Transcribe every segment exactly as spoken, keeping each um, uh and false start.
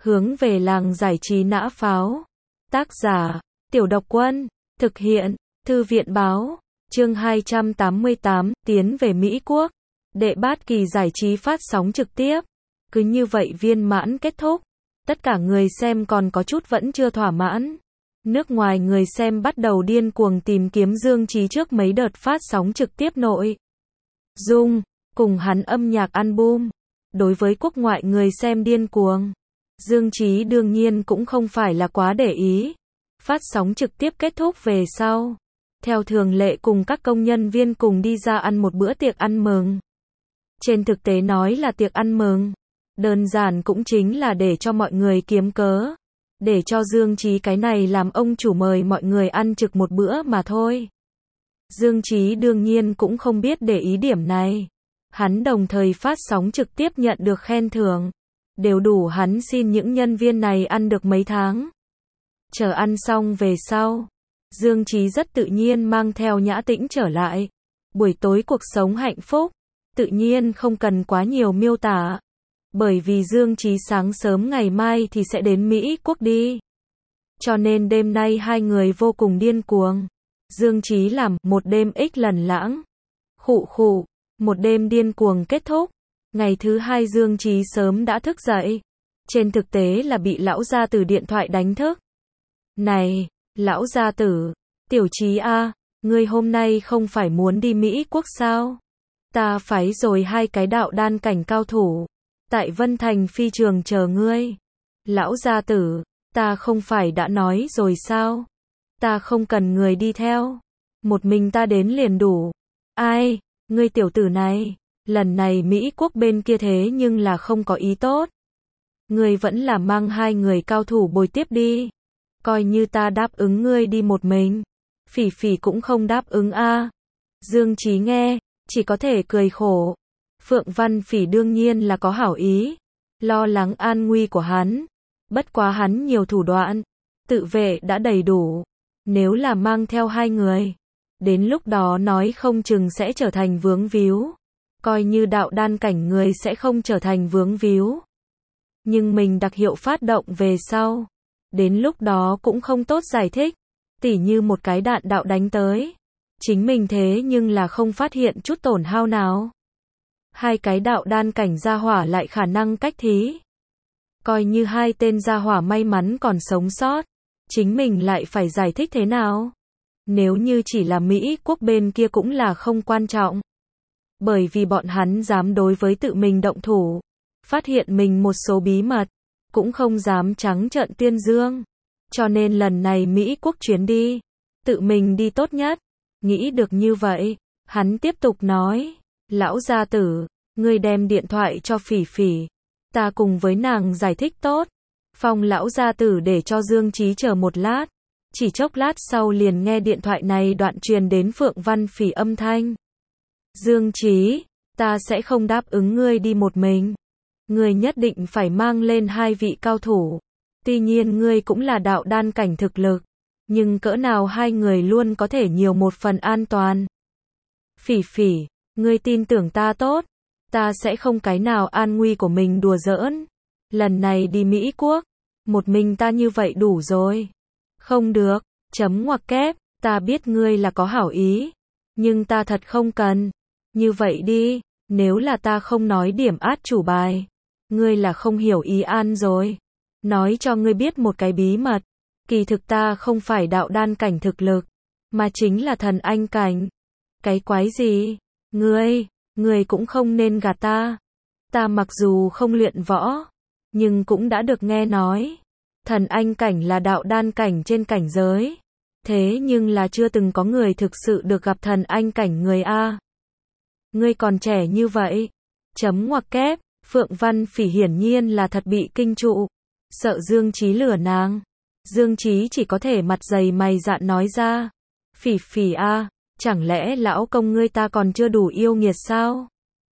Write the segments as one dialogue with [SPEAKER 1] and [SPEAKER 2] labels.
[SPEAKER 1] Hướng về làng giải trí nã pháo. Tác giả, Tiểu Độc Quân. Thực hiện, Thư viện Báo. Chương hai trăm tám mươi tám, tiến về Mỹ Quốc. Đệ bát kỳ giải trí phát sóng trực tiếp. Cứ như vậy viên mãn kết thúc. Tất cả người xem còn có chút vẫn chưa thỏa mãn. Nước ngoài người xem bắt đầu điên cuồng tìm kiếm Dương Chí trước mấy đợt phát sóng trực tiếp nội dung, cùng hắn âm nhạc album. Đối với quốc ngoại người xem điên cuồng, Dương Chí đương nhiên cũng không phải là quá để ý. Phát sóng trực tiếp kết thúc về sau, theo thường lệ cùng các công nhân viên cùng đi ra ăn một bữa tiệc ăn mừng. Trên thực tế nói là tiệc ăn mừng, đơn giản cũng chính là để cho mọi người kiếm cớ, để cho Dương Chí cái này làm ông chủ mời mọi người ăn trực một bữa mà thôi. Dương Chí đương nhiên cũng không biết để ý điểm này. Hắn đồng thời phát sóng trực tiếp nhận được khen thưởng, đều đủ hắn xin những nhân viên này ăn được mấy tháng. Chờ ăn xong về sau, Dương Chí rất tự nhiên mang theo Nhã Tĩnh trở lại. Buổi tối cuộc sống hạnh phúc, tự nhiên không cần quá nhiều miêu tả. Bởi vì Dương Chí sáng sớm ngày mai thì sẽ đến Mỹ Quốc đi. Cho nên đêm nay hai người vô cùng điên cuồng. Dương Chí làm một đêm ích lần lãng. Khụ khụ, một đêm điên cuồng kết thúc. Ngày thứ hai Dương Chí sớm đã thức dậy. Trên thực tế là bị lão gia tử điện thoại đánh thức. Này, lão gia tử, Tiểu Chí a, ngươi hôm nay không phải muốn đi Mỹ Quốc sao? Ta phái rồi hai cái đạo đan cảnh cao thủ tại Vân Thành phi trường chờ ngươi. Lão gia tử, ta không phải đã nói rồi sao? Ta không cần người đi theo. Một mình ta đến liền đủ. Ai, ngươi tiểu tử này, lần này Mỹ Quốc bên kia thế nhưng là không có ý tốt. Ngươi vẫn là mang hai người cao thủ bồi tiếp đi. Coi như ta đáp ứng ngươi đi một mình. Phỉ Phỉ cũng không đáp ứng a. Dương Chí nghe, chỉ có thể cười khổ. Phượng Văn Phỉ đương nhiên là có hảo ý, lo lắng an nguy của hắn. Bất quá hắn nhiều thủ đoạn, tự vệ đã đầy đủ. Nếu là mang theo hai người, đến lúc đó nói không chừng sẽ trở thành vướng víu. Coi như đạo đan cảnh người sẽ không trở thành vướng víu. Nhưng mình đặc hiệu phát động về sau, đến lúc đó cũng không tốt giải thích. Tỉ như một cái đạn đạo đánh tới, chính mình thế nhưng là không phát hiện chút tổn hao nào. Hai cái đạo đan cảnh gia hỏa lại khả năng cách thí. Coi như hai tên gia hỏa may mắn còn sống sót, chính mình lại phải giải thích thế nào? Nếu như chỉ là Mỹ Quốc bên kia cũng là không quan trọng. Bởi vì bọn hắn dám đối với tự mình động thủ, phát hiện mình một số bí mật, cũng không dám trắng trợn tuyên dương. Cho nên lần này Mỹ Quốc chuyến đi, tự mình đi tốt nhất. Nghĩ được như vậy, hắn tiếp tục nói, lão gia tử, ngươi đem điện thoại cho Phỉ Phỉ, ta cùng với nàng giải thích tốt. Phong lão gia tử để cho Dương Chí chờ một lát, chỉ chốc lát sau liền nghe điện thoại này đoạn truyền đến Phượng Văn Phỉ âm thanh. Dương Chí, ta sẽ không đáp ứng ngươi đi một mình. Ngươi nhất định phải mang lên hai vị cao thủ. Tuy nhiên ngươi cũng là đạo đan cảnh thực lực, nhưng cỡ nào hai người luôn có thể nhiều một phần an toàn. Phỉ Phỉ, ngươi tin tưởng ta tốt, ta sẽ không cái nào an nguy của mình đùa giỡn. Lần này đi Mỹ Quốc, một mình ta như vậy đủ rồi. Không được, chấm ngoặc kép, ta biết ngươi là có hảo ý, nhưng ta thật không cần. Như vậy đi, nếu là ta không nói điểm át chủ bài, ngươi là không hiểu ý an rồi. Nói cho ngươi biết một cái bí mật, kỳ thực ta không phải đạo đan cảnh thực lực, mà chính là thần anh cảnh. Cái quái gì? Ngươi, ngươi cũng không nên gạt ta. Ta mặc dù không luyện võ, nhưng cũng đã được nghe nói. Thần anh cảnh là đạo đan cảnh trên cảnh giới. Thế nhưng là chưa từng có người thực sự được gặp thần anh cảnh người A. Ngươi còn trẻ như vậy. Chấm ngoặc kép, Phượng Văn Phỉ hiển nhiên là thật bị kinh trụ. Sợ Dương Chí lừa nàng. Dương Chí chỉ có thể mặt dày mày dạn nói ra. Phỉ Phỉ a, chẳng lẽ lão công ngươi ta còn chưa đủ yêu nghiệt sao?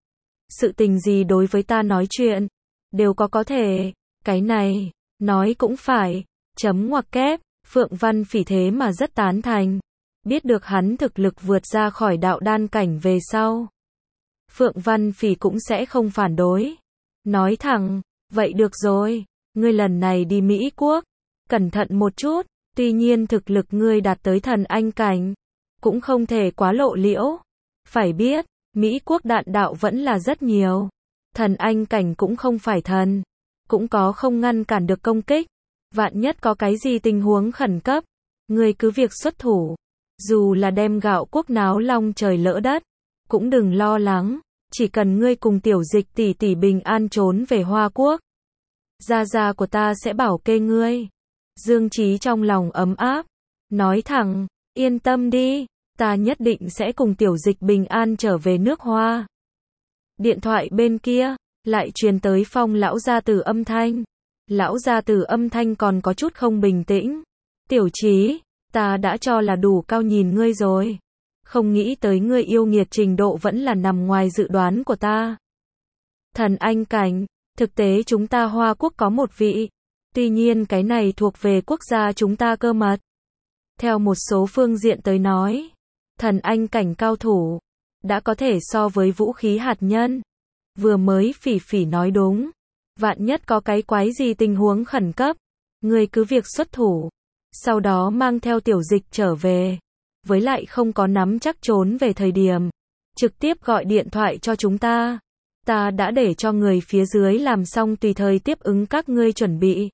[SPEAKER 1] Sự tình gì đối với ta nói chuyện, đều có có thể. Cái này, nói cũng phải. Chấm ngoặc kép, Phượng Văn Phỉ thế mà rất tán thành. Biết được hắn thực lực vượt ra khỏi đạo đan cảnh về sau, Phượng Văn Phỉ cũng sẽ không phản đối. Nói thẳng, vậy được rồi, ngươi lần này đi Mỹ Quốc, cẩn thận một chút, tuy nhiên thực lực ngươi đạt tới thần anh cảnh, cũng không thể quá lộ liễu. Phải biết, Mỹ Quốc đạn đạo vẫn là rất nhiều. Thần anh cảnh cũng không phải thần, cũng có không ngăn cản được công kích. Vạn nhất có cái gì tình huống khẩn cấp, ngươi cứ việc xuất thủ. Dù là đem gạo quốc náo long trời lỡ đất, cũng đừng lo lắng, chỉ cần ngươi cùng tiểu dịch tỷ tỷ bình an trốn về Hoa Quốc. Gia gia của ta sẽ bảo kê ngươi. Dương Chí trong lòng ấm áp, nói thẳng, yên tâm đi, ta nhất định sẽ cùng tiểu dịch bình an trở về nước Hoa. Điện thoại bên kia, lại truyền tới Phong lão gia tử âm thanh. Lão gia tử âm thanh còn có chút không bình tĩnh. Tiểu Chí, ta đã cho là đủ cao nhìn ngươi rồi. Không nghĩ tới ngươi yêu nghiệt trình độ vẫn là nằm ngoài dự đoán của ta. Thần anh cảnh, thực tế chúng ta Hoa Quốc có một vị. Tuy nhiên cái này thuộc về quốc gia chúng ta cơ mật. Theo một số phương diện tới nói, thần anh cảnh cao thủ, đã có thể so với vũ khí hạt nhân. Vừa mới Phỉ Phỉ nói đúng. Vạn nhất có cái quái gì tình huống khẩn cấp, ngươi cứ việc xuất thủ. Sau đó mang theo tiểu dịch trở về. Với lại không có nắm chắc trốn về thời điểm, trực tiếp gọi điện thoại cho chúng ta. Ta đã để cho người phía dưới làm xong tùy thời tiếp ứng các ngươi chuẩn bị.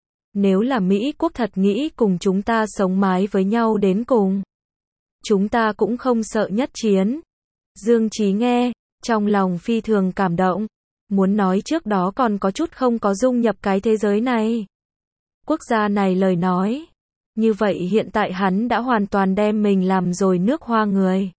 [SPEAKER 1] Nếu là Mỹ Quốc thật nghĩ cùng chúng ta sống mái với nhau đến cùng, chúng ta cũng không sợ nhất chiến. Dương Chí nghe, trong lòng phi thường cảm động, muốn nói trước đó còn có chút không có dung nhập cái thế giới này. Quốc gia này lời nói, như vậy hiện tại hắn đã hoàn toàn đem mình làm rồi nước Hoa người.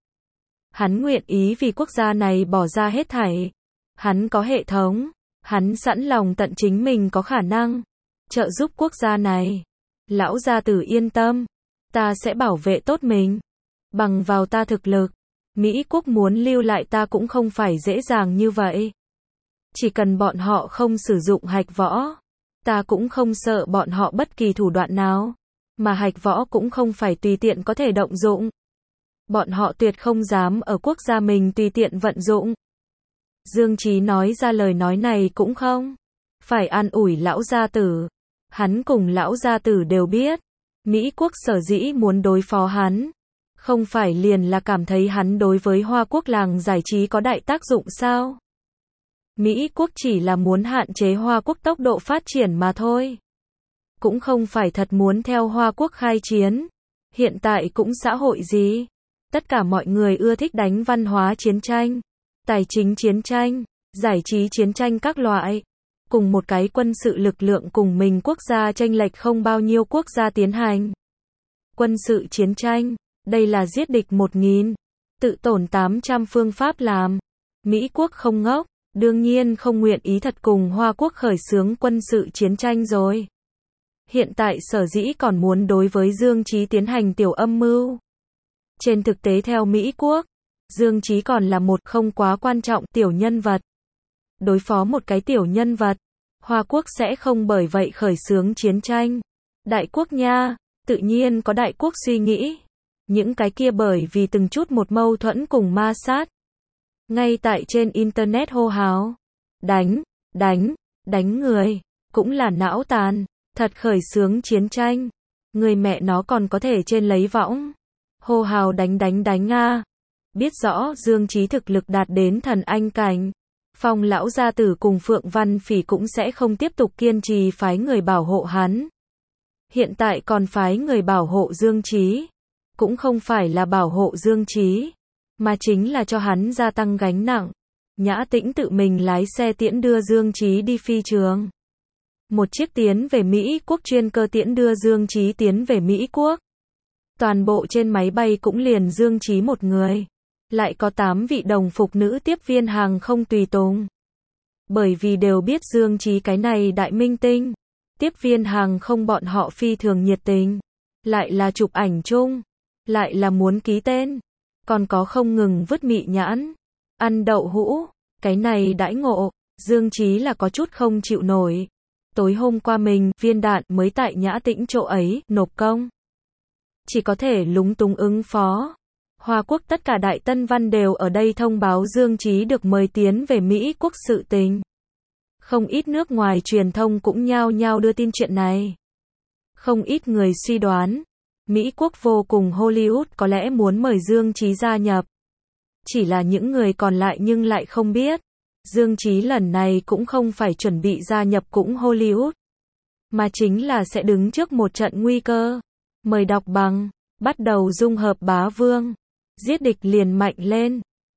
[SPEAKER 1] Hắn nguyện ý vì quốc gia này bỏ ra hết thảy. Hắn có hệ thống, hắn sẵn lòng tận chính mình có khả năng trợ giúp quốc gia này. Lão gia tử yên tâm, ta sẽ bảo vệ tốt mình. Bằng vào ta thực lực, Mỹ Quốc muốn lưu lại ta cũng không phải dễ dàng như vậy. Chỉ cần bọn họ không sử dụng hạch võ, ta cũng không sợ bọn họ bất kỳ thủ đoạn nào. Mà hạch võ cũng không phải tùy tiện có thể động dụng. Bọn họ tuyệt không dám ở quốc gia mình tùy tiện vận dụng. Dương Chí nói ra lời nói này cũng không phải an ủi lão gia tử. Hắn cùng lão gia tử đều biết, Mỹ Quốc sở dĩ muốn đối phó hắn, không phải liền là cảm thấy hắn đối với Hoa Quốc làng giải trí có đại tác dụng sao? Mỹ Quốc chỉ là muốn hạn chế Hoa Quốc tốc độ phát triển mà thôi. Cũng không phải thật muốn theo Hoa Quốc khai chiến. Hiện tại cũng xã hội gì? Tất cả mọi người ưa thích đánh văn hóa chiến tranh, tài chính chiến tranh, giải trí chiến tranh các loại. Cùng một cái quân sự lực lượng cùng mình quốc gia chênh lệch không bao nhiêu quốc gia tiến hành. Quân sự chiến tranh, đây là giết địch một nghìn, tự tổn tám trăm phương pháp làm. Mỹ Quốc không ngốc, đương nhiên không nguyện ý thật cùng Hoa Quốc khởi xướng quân sự chiến tranh rồi. Hiện tại sở dĩ còn muốn đối với Dương Chí tiến hành tiểu âm mưu. Trên thực tế theo Mỹ Quốc, Dương Chí còn là một không quá quan trọng tiểu nhân vật. Đối phó một cái tiểu nhân vật, Hoa Quốc sẽ không bởi vậy khởi xướng chiến tranh. Đại quốc nha, tự nhiên có đại quốc suy nghĩ. Những cái kia bởi vì từng chút một mâu thuẫn cùng ma sát. Ngay tại trên Internet hô hào. Đánh, đánh, đánh người, cũng là não tàn. Thật khởi xướng chiến tranh. Người mẹ nó còn có thể trên lấy võng. Hô hào đánh đánh đánh a. Biết rõ Dương Chí thực lực đạt đến thần anh cảnh. Phong lão gia tử cùng Phượng Văn Phỉ cũng sẽ không tiếp tục kiên trì phái người bảo hộ hắn. Hiện tại còn phái người bảo hộ Dương Chí. Cũng không phải là bảo hộ Dương Chí, mà chính là cho hắn gia tăng gánh nặng. Nhã Tĩnh tự mình lái xe tiễn đưa Dương Chí đi phi trường. Một chiếc tiến về Mỹ Quốc chuyên cơ tiễn đưa Dương Chí tiến về Mỹ Quốc. Toàn bộ trên máy bay cũng liền Dương Chí một người. Lại có tám vị đồng phục nữ tiếp viên hàng không tùy tùng. Bởi vì đều biết Dương Chí cái này đại minh tinh. Tiếp viên hàng không bọn họ phi thường nhiệt tình. Lại là chụp ảnh chung. Lại là muốn ký tên. Còn có không ngừng vứt mị nhãn. Ăn đậu hũ. Cái này đãi ngộ. Dương Chí là có chút không chịu nổi. Tối hôm qua mình, viên đạn mới tại Nhã Tĩnh chỗ ấy, nộp công. Chỉ có thể lúng túng ứng phó. Hoa Quốc tất cả đại tân văn đều ở đây thông báo Dương Chí được mời tiến về Mỹ Quốc sự tình. Không ít nước ngoài truyền thông cũng nhao nhao đưa tin chuyện này. Không ít người suy đoán, Mỹ Quốc vô cùng Hollywood có lẽ muốn mời Dương Chí gia nhập. Chỉ là những người còn lại nhưng lại không biết, Dương Chí lần này cũng không phải chuẩn bị gia nhập cũng Hollywood, mà chính là sẽ đứng trước một trận nguy cơ. Mời đọc bằng, bắt đầu dung hợp bá vương, giết địch liền mạnh lên.